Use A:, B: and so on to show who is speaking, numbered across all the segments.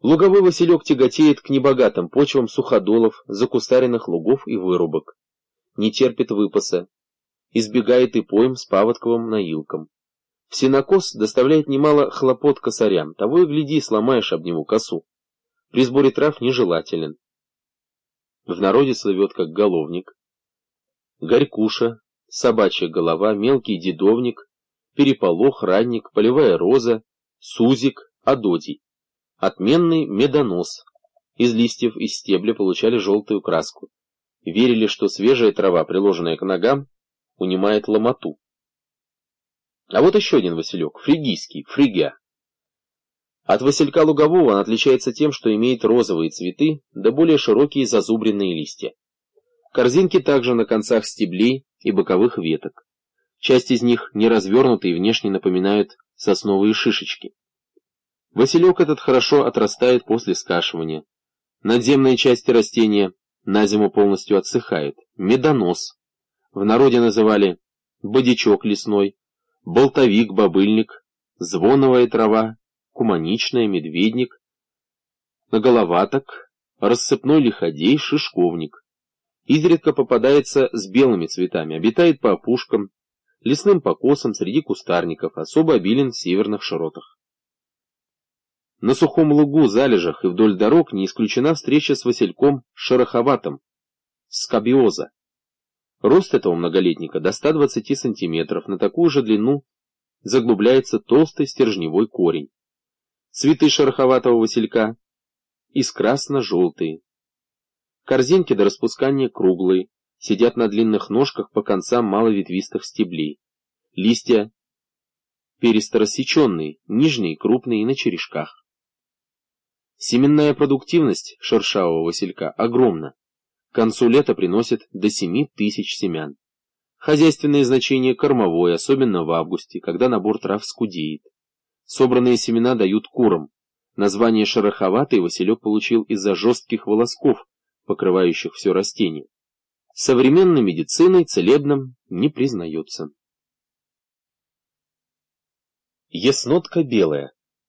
A: Луговой василек тяготеет к небогатым почвам суходолов, закустаренных лугов и вырубок. Не терпит выпаса, избегает и пойм с паводковым наилком. В сенокос доставляет немало хлопот косарям, того и гляди, сломаешь об него косу. При сборе трав нежелателен. В народе слывет как головник, горькуша, собачья голова, мелкий дедовник, переполох, ранник, полевая роза, сузик, ододий. Отменный медонос. Из листьев и стебля получали желтую краску. Верили, что свежая трава, приложенная к ногам, унимает ломоту. А вот еще один василек, фригийский, фригя. От василька лугового он отличается тем, что имеет розовые цветы, да более широкие зазубренные листья. Корзинки также на концах стеблей и боковых веток. Часть из них не развернуты и внешне напоминают сосновые шишечки. Василек этот хорошо отрастает после скашивания. Надземные части растения на зиму полностью отсыхают. Медонос. В народе называли бодячок лесной, болтовик-бобыльник, звоновая трава, куманичная, медведник, наголоваток, рассыпной лиходей, шишковник. Изредка попадается с белыми цветами, обитает по опушкам, лесным покосам среди кустарников, особо обилен в северных широтах. На сухом лугу, залежах и вдоль дорог не исключена встреча с васильком шероховатым, скабиоза. Рост этого многолетника до 120 см, на такую же длину заглубляется толстый стержневой корень. Цветы шероховатого василька искрасно-желтые. Корзинки до распускания круглые, сидят на длинных ножках по концам маловетвистых стеблей. Листья пересторассеченные, нижние, крупные и на черешках. Семенная продуктивность шершавого василька огромна. К концу лета приносит до 7000 семян. Хозяйственное значение кормовое, особенно в августе, когда набор трав скудеет. Собранные семена дают курам. Название шероховатый василек получил из-за жестких волосков, покрывающих все растение. Современной медициной целебным не признается. Яснотка белая.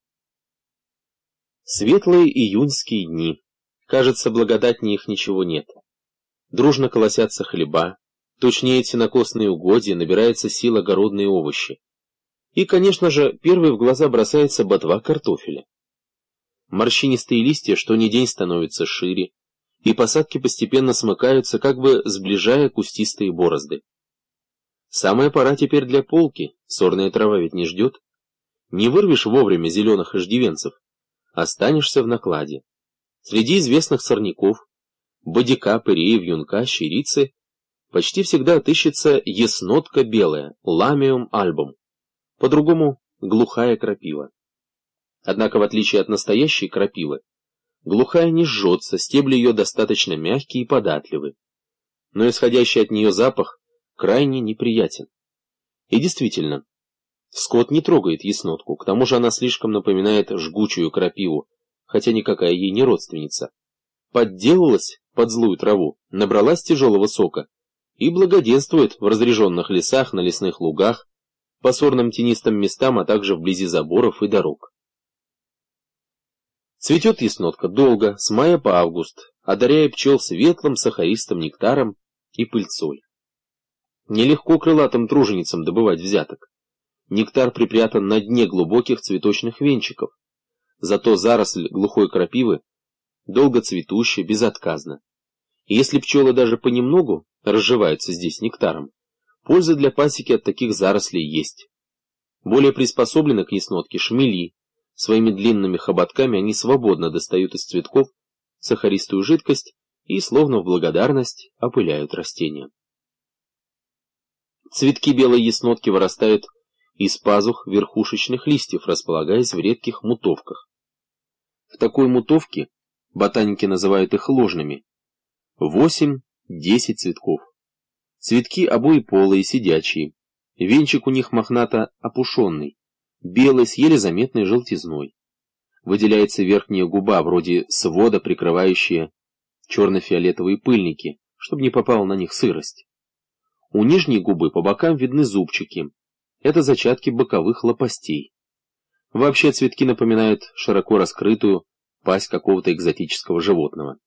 A: Светлые июньские дни. Кажется, благодатнее их ничего нет. Дружно колосятся хлеба, тучнеют сенокосные угодья, набирается сил огородные овощи. И, конечно же, первой в глаза бросается ботва картофеля. Морщинистые листья что ни день становятся шире, и посадки постепенно смыкаются, как бы сближая кустистые борозды. Самая пора теперь для полки, сорная трава ведь не ждет. Не вырвешь вовремя зеленых иждивенцев, останешься в накладе. Среди известных сорняков, бодяка, пырея, вьюнка, щирицы, почти всегда отыщется яснотка белая, ламиум альбум, по-другому глухая крапива. Однако, в отличие от настоящей крапивы, глухая не жжется, стебли ее достаточно мягкие и податливы, но исходящий от нее запах крайне неприятен. И действительно, скот не трогает яснотку, к тому же она слишком напоминает жгучую крапиву, хотя никакая ей не родственница. Подделалась под злую траву, набралась тяжелого сока и благоденствует в разреженных лесах, на лесных лугах, по сорным тенистым местам, а также вблизи заборов и дорог. Цветет яснотка долго, с мая по август, одаряя пчел светлым сахаристым нектаром и пыльцой. Нелегко крылатым труженицам добывать взяток. Нектар припрятан на дне глубоких цветочных венчиков. Зато заросль глухой крапивы долго цветущая, безотказна. И если пчелы даже понемногу разживаются здесь нектаром, польза для пасеки от таких зарослей есть. Более приспособлены к яснотке шмели. Своими длинными хоботками они свободно достают из цветков сахаристую жидкость и, словно в благодарность, опыляют растения. Цветки белой яснотки вырастают из пазух верхушечных листьев, располагаясь в редких мутовках. В такой мутовке, ботаники называют их ложными, 8-10 цветков. Цветки обоеполые, сидячие, венчик у них мохнато опушенный, белый с еле заметной желтизной. Выделяется верхняя губа, вроде свода, прикрывающая черно-фиолетовые пыльники, чтобы не попала на них сырость. У нижней губы по бокам видны зубчики. Это зачатки боковых лопастей. Вообще цветки напоминают широко раскрытую, пасть какого-то экзотического животного.